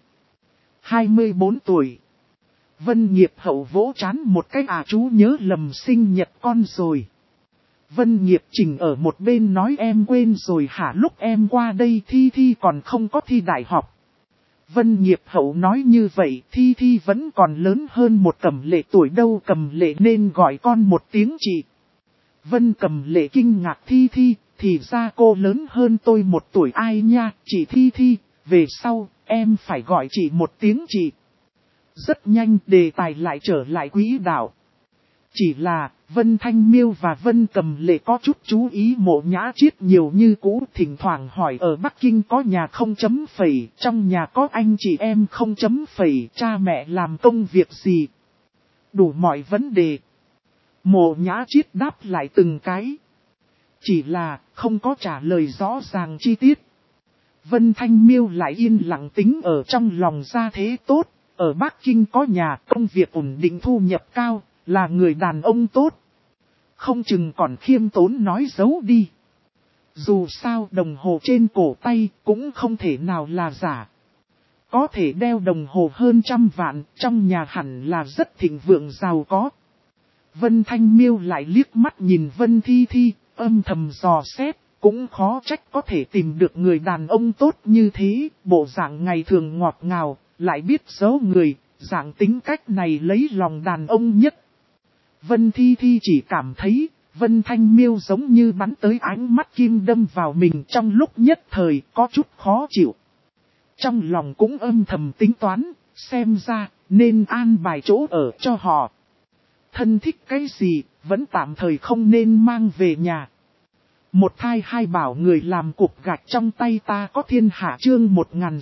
24 tuổi. Vân Nghiệp Hậu vỗ trán một cái, chú nhớ lầm sinh nhật con rồi. Vân Nghiệp Trình ở một bên nói em quên rồi hả, lúc em qua đây Thi Thi còn không có thi đại học. Vân Nghiệp Hậu nói như vậy, Thi Thi vẫn còn lớn hơn một Cầm Lệ tuổi đâu, Cầm Lệ nên gọi con một tiếng chị. Vân Cầm Lệ kinh ngạc, Thi Thi, thì ra cô lớn hơn tôi một tuổi ai nha, chị Thi Thi, về sau, em phải gọi chị một tiếng chị. Rất nhanh đề tài lại trở lại quỹ đạo. Chỉ là, Vân Thanh Miêu và Vân Cầm Lệ có chút chú ý Mộ Nhã Triết nhiều như cũ, thỉnh thoảng hỏi ở Bắc Kinh có nhà không chấm phẩy, trong nhà có anh chị em không chấm phẩy, cha mẹ làm công việc gì. Đủ mọi vấn đề. Mộ Nhã Triết đáp lại từng cái. Chỉ là, không có trả lời rõ ràng chi tiết. Vân Thanh Miêu lại yên lặng tính ở trong lòng ra thế tốt, ở Bắc Kinh có nhà, công việc ổn định, thu nhập cao, là người đàn ông tốt. Không chừng còn khiêm tốn nói giấu đi. Dù sao đồng hồ trên cổ tay cũng không thể nào là giả. Có thể đeo đồng hồ hơn 100 vạn, trong nhà hẳn là rất thịnh vượng giàu có. Vân Thanh Miêu lại liếc mắt nhìn Vân Thi Thi, âm thầm dò xét, cũng khó trách có thể tìm được người đàn ông tốt như thế, bộ dạng ngày thường ngọt ngào, lại biết giấu người, dạng tính cách này lấy lòng đàn ông nhất. Vân Thi Thi chỉ cảm thấy, Vân Thanh Miêu giống như bắn tới ánh mắt kim đâm vào mình trong lúc nhất thời có chút khó chịu. Trong lòng cũng âm thầm tính toán, xem ra nên an bài chỗ ở cho họ. Thân thích cái gì, vẫn tạm thời không nên mang về nhà. Một thai hai bảo người làm cục gạch trong tay ta có thiên hạ chương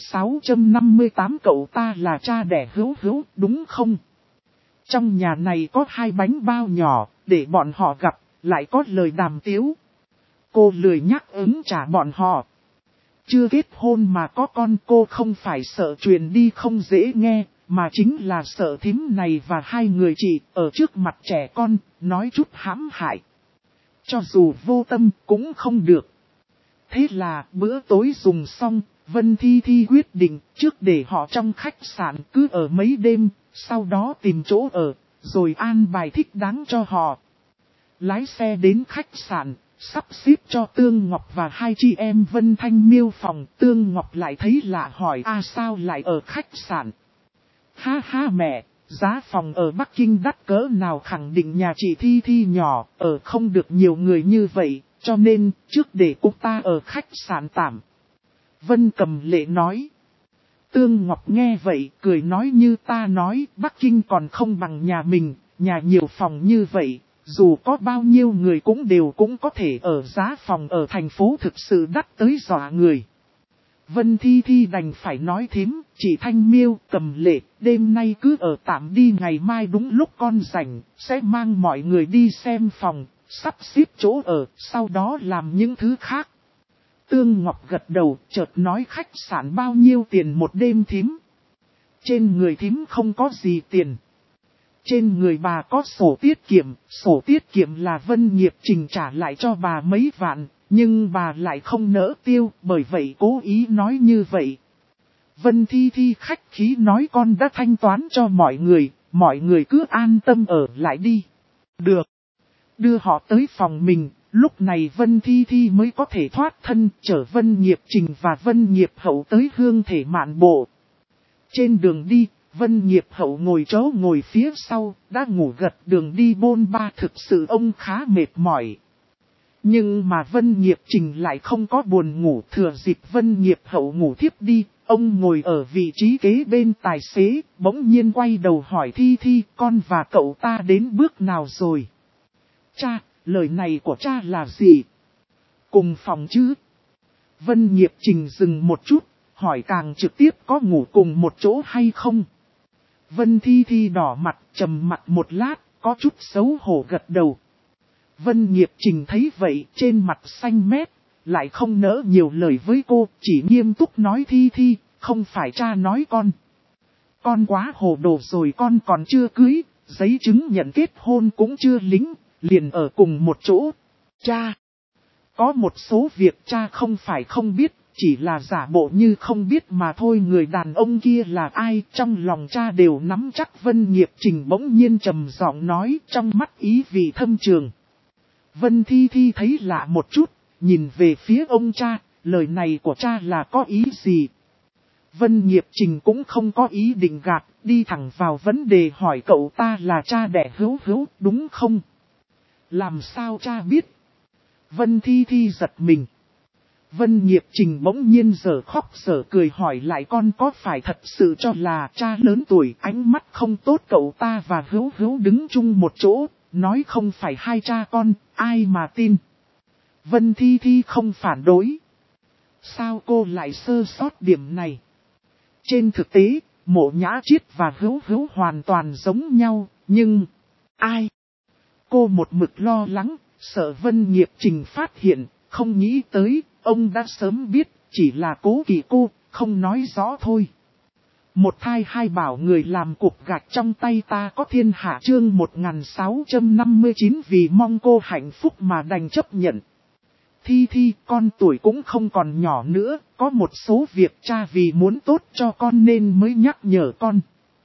1658 cậu ta là cha đẻ hữu hữu, đúng không? Trong nhà này có 2 bánh bao nhỏ, để bọn họ gặp, lại có lời đàm tiếu. Cô lười nhắc ứng trả bọn họ. Chưa kết hôn mà có con, cô không phải sợ truyền đi không dễ nghe, mà chính là sợ thím này và 2 người chị ở trước mặt trẻ con, nói chút hãm hại. Cho dù vô tâm cũng không được. Thế là bữa tối dùng xong, Vân Thi Thi quyết định trước để họ trong khách sạn cứ ở mấy đêm, sau đó tìm chỗ ở, rồi an bài thích đáng cho họ. Lái xe đến khách sạn, sắp xếp cho Tương Ngọc và 2 chị em Vân Thanh Miêu phòng. Tương Ngọc lại thấy lạ hỏi sao lại ở khách sạn. Ha ha mẹ, giá phòng ở Bắc Kinh đắt cỡ nào khẳng định nhà chị Thi Thi nhỏ, ở không được nhiều người như vậy, cho nên trước để cô ta ở khách sạn tạm. Vân Cầm Lệ nói. Tương Ngọc nghe vậy, cười nói như ta nói, Bắc Kinh còn không bằng nhà mình, nhà nhiều phòng như vậy, dù có bao nhiêu người cũng có thể ở giá phòng ở thành phố thực sự đắt tới dọa người. Vân Thi Thi đành phải nói thím, chị Thanh Miêu, Cầm Lệ, đêm nay cứ ở tạm đi, ngày mai đúng lúc con rảnh, sẽ mang mọi người đi xem phòng, sắp xếp chỗ ở, sau đó làm những thứ khác. Tương Ngọc gật đầu, chợt nói khách sạn bao nhiêu tiền một đêm thím. Trên người thím không có gì tiền. Trên người bà có sổ tiết kiệm là Vân Nghiệp Trình trả lại cho bà mấy vạn, nhưng bà lại không nỡ tiêu, bởi vậy cố ý nói như vậy. Vân Thi Thi khách khí nói con đã thanh toán cho mọi người cứ an tâm ở lại đi. Được. Đưa họ tới phòng mình, lúc này Vân Thi Thi mới có thể thoát thân, chở Vân Nghiệp Trình và Vân Nghiệp Hậu tới Hương Thể Mạn Bộ. Trên đường đi, Vân Nghiệp Hậu ngồi chỗ ngồi phía sau, đã ngủ gật, đường đi bôn ba thực sự ông khá mệt mỏi. Nhưng mà Vân Nghiệp Trình lại không có buồn ngủ, thừa dịp Vân Nghiệp Hậu ngủ thiếp đi, ông ngồi ở vị trí kế bên tài xế, bỗng nhiên quay đầu hỏi Thi Thi, con và cậu ta đến bước nào rồi? Cha, lời này của cha là gì? Cùng phòng chứ? Vân Nghiệp Trình dừng một chút, hỏi càng trực tiếp có ngủ cùng một chỗ hay không? Vân Thi Thi đỏ mặt, trầm mặt một lát, có chút xấu hổ gật đầu. Vân Nghiệp Trình thấy vậy, trên mặt xanh mét, lại không nỡ nhiều lời với cô, chỉ nghiêm túc nói Thi Thi, không phải cha nói con. Con quá hồ đồ rồi, con còn chưa cưới, giấy chứng nhận kết hôn cũng chưa lính, liền ở cùng một chỗ. Cha, có một số việc cha không phải không biết, chỉ là giả bộ như không biết mà thôi. Người đàn ông kia là ai, trong lòng cha đều nắm chắc. Vân Nghiệp Trình bỗng nhiên trầm giọng nói, trong mắt ý vị thâm trường. Vân Thi Thi thấy lạ một chút, nhìn về phía ông cha, lời này của cha là có ý gì? Vân Nghiệp Trình cũng không có ý định gạt, đi thẳng vào vấn đề hỏi cậu ta là cha đẻ hữu hữu, đúng không? Làm sao cha biết? Vân Thi Thi giật mình. Vân Nghiệp Trình bỗng nhiên giờ khóc giờ cười hỏi lại, con có phải thật sự cho là cha lớn tuổi, ánh mắt không tốt, cậu ta và hữu hữu đứng chung một chỗ, nói không phải hai cha con, ai mà tin? Vân Thi Thi không phản đối. Sao cô lại sơ sót điểm này? Trên thực tế, Mộ Nhã Chiết và hữu hữu hoàn toàn giống nhau, nhưng... ai? Cô một mực lo lắng, sợ Vân Nghiệp Trình phát hiện, không nghĩ tới, ông đã sớm biết, chỉ là cố kỵ cô, không nói rõ thôi. Một thai hai bảo người làm cục gạch trong tay ta có thiên hạ chương 1659 vì mong cô hạnh phúc mà đành chấp nhận. Thi Thi, con tuổi cũng không còn nhỏ nữa, có một số việc cha vì muốn tốt cho con nên mới nhắc nhở con.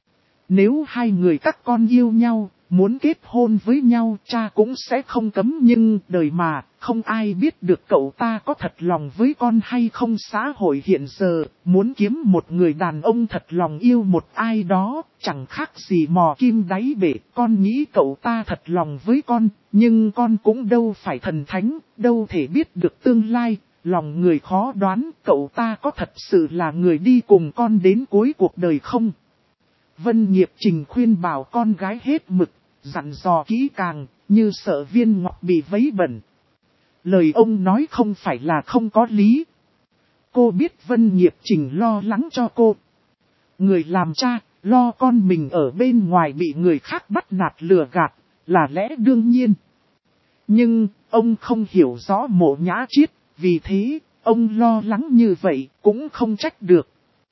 Nếu hai người các con yêu nhau, muốn kết hôn với nhau cha cũng sẽ không cấm, nhưng đời mà, không ai biết được cậu ta có thật lòng với con hay không. Xã hội hiện giờ, muốn kiếm một người đàn ông thật lòng yêu một ai đó, chẳng khác gì mò kim đáy bể. Con nghĩ cậu ta thật lòng với con, nhưng con cũng đâu phải thần thánh, đâu thể biết được tương lai. Lòng người khó đoán, cậu ta có thật sự là người đi cùng con đến cuối cuộc đời không? Vân Nghiệp Trình khuyên bảo con gái hết mực, dặn dò kỹ càng, như sợ Viên Ngọc bị vấy bẩn. Lời ông nói không phải là không có lý. Cô biết Vân Nghiệp Trình lo lắng cho cô. Người làm cha, lo con mình ở bên ngoài bị người khác bắt nạt lừa gạt, là lẽ đương nhiên. Nhưng, ông không hiểu rõ Mộ Nhã Chiết, vì thế, ông lo lắng như vậy cũng không trách được.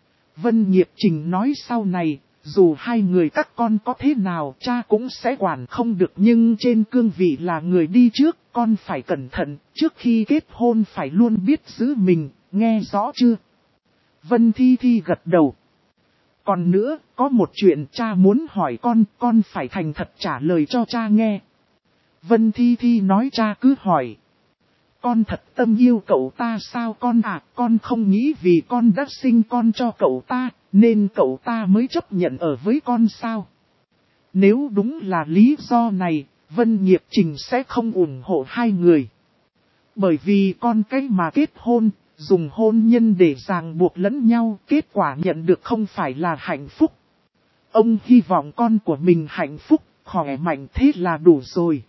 Vân Nghiệp Trình nói sau này, dù hai người các con có thế nào cha cũng sẽ quản không được, nhưng trên cương vị là người đi trước, con phải cẩn thận, trước khi kết hôn phải luôn biết giữ mình, nghe rõ chưa? Vân Thi Thi gật đầu. Còn nữa, có một chuyện cha muốn hỏi con phải thành thật trả lời cho cha nghe. Vân Thi Thi nói cha cứ hỏi. Con thật tâm yêu cậu ta sao con à? Con không nghĩ vì con đã sinh con cho cậu ta, nên cậu ta mới chấp nhận ở với con sao? Nếu đúng là lý do này, Vân Nghiệp Trình sẽ không ủng hộ hai người. Bởi vì con cái mà kết hôn, dùng hôn nhân để ràng buộc lẫn nhau, kết quả nhận được không phải là hạnh phúc. Ông hy vọng con của mình hạnh phúc, khỏe mạnh, thế là đủ rồi.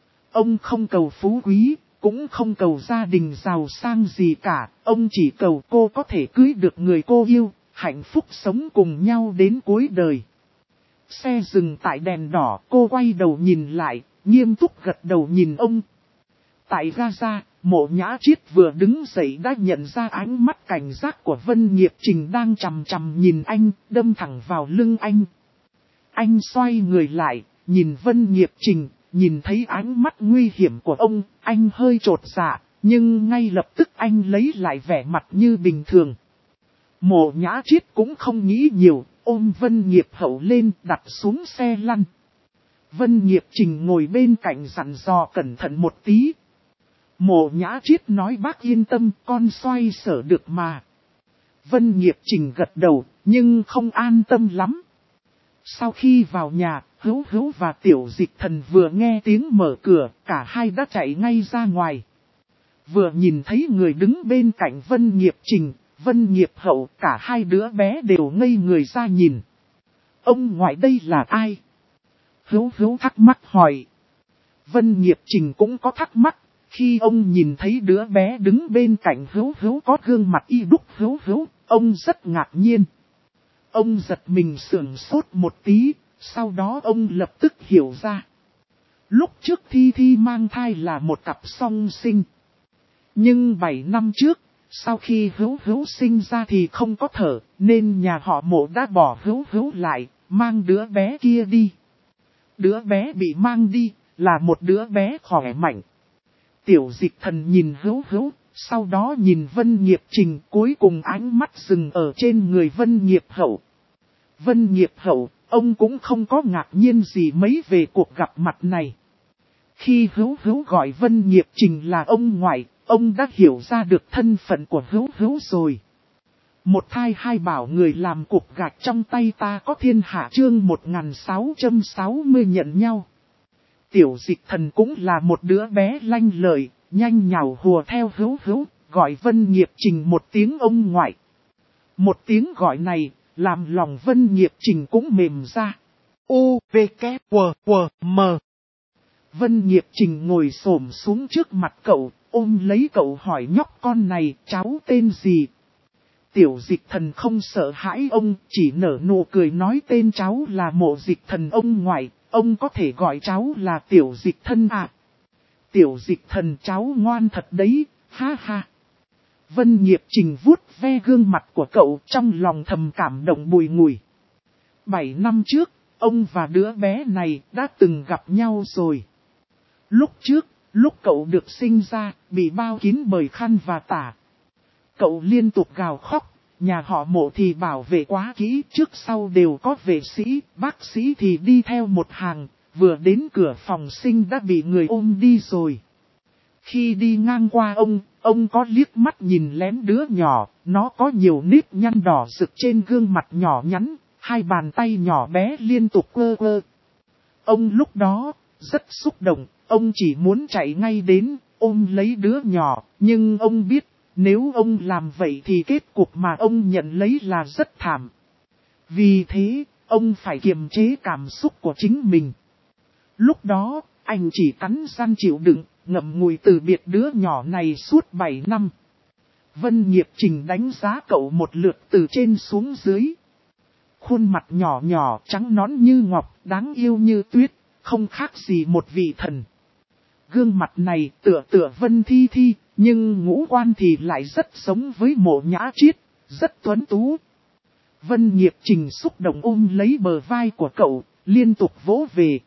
Ông không cầu phú quý, cũng không cầu gia đình giàu sang gì cả, ông chỉ cầu cô có thể cưới được người cô yêu, hạnh phúc sống cùng nhau đến cuối đời. Xe dừng tại đèn đỏ, cô quay đầu nhìn lại, nghiêm túc gật đầu nhìn ông. Tại Gaza, Mộ Nhã Chiết vừa đứng dậy đã nhận ra ánh mắt cảnh giác của Vân Nghiệp Trình đang chằm chằm nhìn anh, đâm thẳng vào lưng anh. Anh xoay người lại, nhìn Vân Nghiệp Trình, nhìn thấy ánh mắt nguy hiểm của ông, anh hơi trột dạ, nhưng ngay lập tức anh lấy lại vẻ mặt như bình thường. Mộ Nhã Chiết cũng không nghĩ nhiều, ôm Vân Nghiệp Hậu lên đặt xuống xe lăn. Vân Nghiệp Trình ngồi bên cạnh dặn dò cẩn thận một tí. Mộ Nhã Chiết nói bác yên tâm, con xoay sở được mà. Vân Nghiệp Trình gật đầu, nhưng không an tâm lắm. Sau khi vào nhà, Hữu Hữu và Tiểu Dịch Thần vừa nghe tiếng mở cửa, cả hai đã chạy ngay ra ngoài. Vừa nhìn thấy người đứng bên cạnh Vân Nghiệp Trình, Vân Nghiệp Hậu, cả hai đứa bé đều ngây người ra nhìn. Ông ngoại đây là ai? Hữu Hữu thắc mắc hỏi. Vân Nghiệp Trình cũng có thắc mắc, khi ông nhìn thấy đứa bé đứng bên cạnh Hữu Hữu có gương mặt y đúc Hữu Hữu, ông rất ngạc nhiên. Ông giật mình sửng sốt một tí, sau đó ông lập tức hiểu ra. Lúc trước Thi Thi mang thai là một cặp song sinh. Nhưng 7 năm trước, sau khi Hữu Hữu sinh ra thì không có thở, nên nhà họ Mộ đã bỏ Hữu Hữu lại, mang đứa bé kia đi. Đứa bé bị mang đi, là một đứa bé khỏe mạnh. Tiểu Dịch Thần nhìn Hữu Hữu, sau đó nhìn Vân Nghiệp Trình, cuối cùng ánh mắt dừng ở trên người Vân Nghiệp Hậu. Vân Nghiệp Hậu, ông cũng không có ngạc nhiên gì mấy về cuộc gặp mặt này. Khi Hữu Hữu gọi Vân Nghiệp Trình là ông ngoại, ông đã hiểu ra được thân phận của Hữu Hữu rồi. Một thai hai bảo người làm cục gạch trong tay ta có thiên hạ chương 1660 nhận nhau. Tiểu Dịch Thần cũng là một đứa bé lanh lợi, nhanh nhảu hùa theo Hữu Hữu, gọi Vân Nghiệp Trình một tiếng ông ngoại. Một tiếng gọi này, làm lòng Vân Nghiệp Trình cũng mềm ra. U, V, K, W, W, M. Vân Nghiệp Trình ngồi xổm xuống trước mặt cậu, ôm lấy cậu hỏi nhóc con này, cháu tên gì? Tiểu Dịch Thần không sợ hãi ông, chỉ nở nụ cười nói tên cháu là Mộ Dịch Thần ông ngoại, ông có thể gọi cháu là Tiểu Dịch Thân à? Tiểu Dịch Thần cháu ngoan thật đấy, ha ha. Vân Nghiệp Trình vuốt ve gương mặt của cậu trong lòng thầm cảm động bùi ngùi. 7 năm trước, ông và đứa bé này đã từng gặp nhau rồi. Lúc trước, Lúc cậu được sinh ra, bị bao kín bởi khăn và tả. Cậu liên tục gào khóc, nhà họ Mộ thì bảo vệ quá kỹ, trước sau đều có vệ sĩ, bác sĩ thì đi theo một hàng, vừa đến cửa phòng sinh đã bị người ôm đi rồi. Khi đi ngang qua ông có liếc mắt nhìn lén đứa nhỏ, nó có nhiều nếp nhăn đỏ rực trên gương mặt nhỏ nhắn, hai bàn tay nhỏ bé liên tục quơ quơ. Ông lúc đó, rất xúc động, ông chỉ muốn chạy ngay đến, ôm lấy đứa nhỏ, nhưng ông biết, nếu ông làm vậy thì kết cục mà ông nhận lấy là rất thảm. Vì thế, ông phải kiềm chế cảm xúc của chính mình. Lúc đó, anh chỉ cắn răng chịu đựng, ngậm ngùi từ biệt đứa nhỏ này suốt 7 năm. Vân Nghiệp Trình đánh giá cậu một lượt từ trên xuống dưới. Khuôn mặt nhỏ nhỏ trắng nõn như ngọc, đáng yêu như tuyết, không khác gì một vị thần. Gương mặt này tựa Vân Thi Thi, nhưng ngũ quan thì lại rất giống với Mộ Nhã Triết, rất tuấn tú. Vân Nghiệp Trình xúc động ôm lấy bờ vai của cậu, liên tục vỗ về.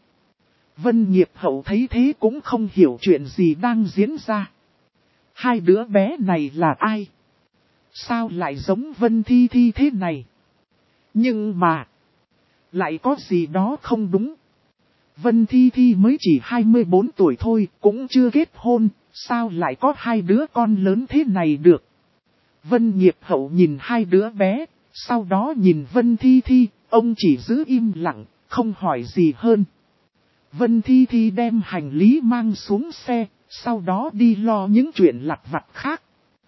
Vân Nghiệp Hậu thấy thế cũng không hiểu chuyện gì đang diễn ra. Hai đứa bé này là ai? Sao lại giống Vân Thi Thi thế này? Nhưng mà, lại có gì đó không đúng. Vân Thi Thi mới chỉ 24 tuổi thôi, cũng chưa kết hôn, sao lại có hai đứa con lớn thế này được? Vân Nghiệp Hậu nhìn hai đứa bé, sau đó nhìn Vân Thi Thi, ông chỉ giữ im lặng, không hỏi gì hơn. Vân Thi Thi đem hành lý mang xuống xe, sau đó đi lo những chuyện lặt vặt khác.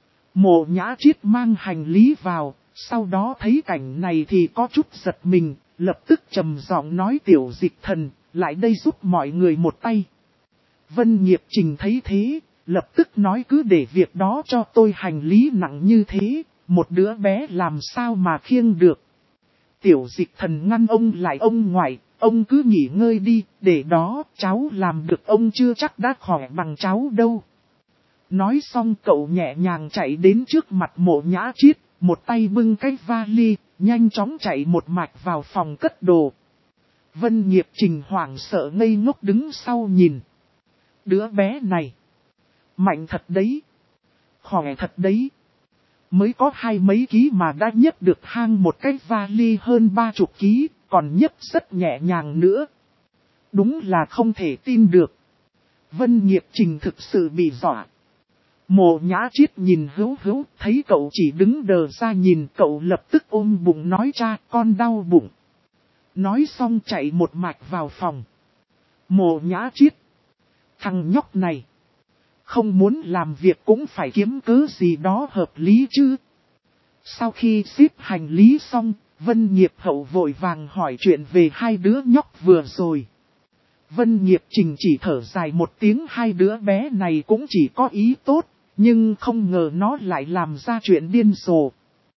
Mộ Nhã Triết mang hành lý vào, sau đó thấy cảnh này thì có chút giật mình, lập tức trầm giọng nói Tiểu Dịch Thần, lại đây giúp mọi người một tay. Vân Nghiệp Trình thấy thế, lập tức nói cứ để việc đó cho tôi, hành lý nặng như thế, một đứa bé làm sao mà khiêng được. Tiểu Dịch Thần ngăn ông lại, ông ngoại, ông cứ nghỉ ngơi đi, để đó cháu làm được, ông chưa chắc đã khỏe bằng cháu đâu. Nói xong cậu nhẹ nhàng chạy đến trước mặt Mộ Nhã Triết, một tay bưng cái vali, nhanh chóng chạy một mạch vào phòng cất đồ. Vân Nghiệp Trình hoảng sợ ngây ngốc đứng sau nhìn. Đứa bé này, mạnh thật đấy, khỏe thật đấy. Mới có 20 mấy ký mà đã nhấc được hang một cái vali hơn 30 ký, còn nhấc rất nhẹ nhàng nữa. Đúng là không thể tin được. Vân Nghiệp Trình thực sự bị dọa. Mộ Nhã Triết nhìn Hữu Hữu, thấy cậu chỉ đứng đờ ra nhìn, cậu lập tức ôm bụng nói cha, con đau bụng. Nói xong chạy một mạch vào phòng. Mộ Nhã Triết, thằng nhóc này, không muốn làm việc cũng phải kiếm cớ gì đó hợp lý chứ. Sau khi xếp hành lý xong, Vân Nghiệp Hậu vội vàng hỏi chuyện về hai đứa nhóc vừa rồi. Vân Nghiệp Trình chỉ thở dài một tiếng, hai đứa bé này cũng chỉ có ý tốt, nhưng không ngờ nó lại làm ra chuyện điên rồ.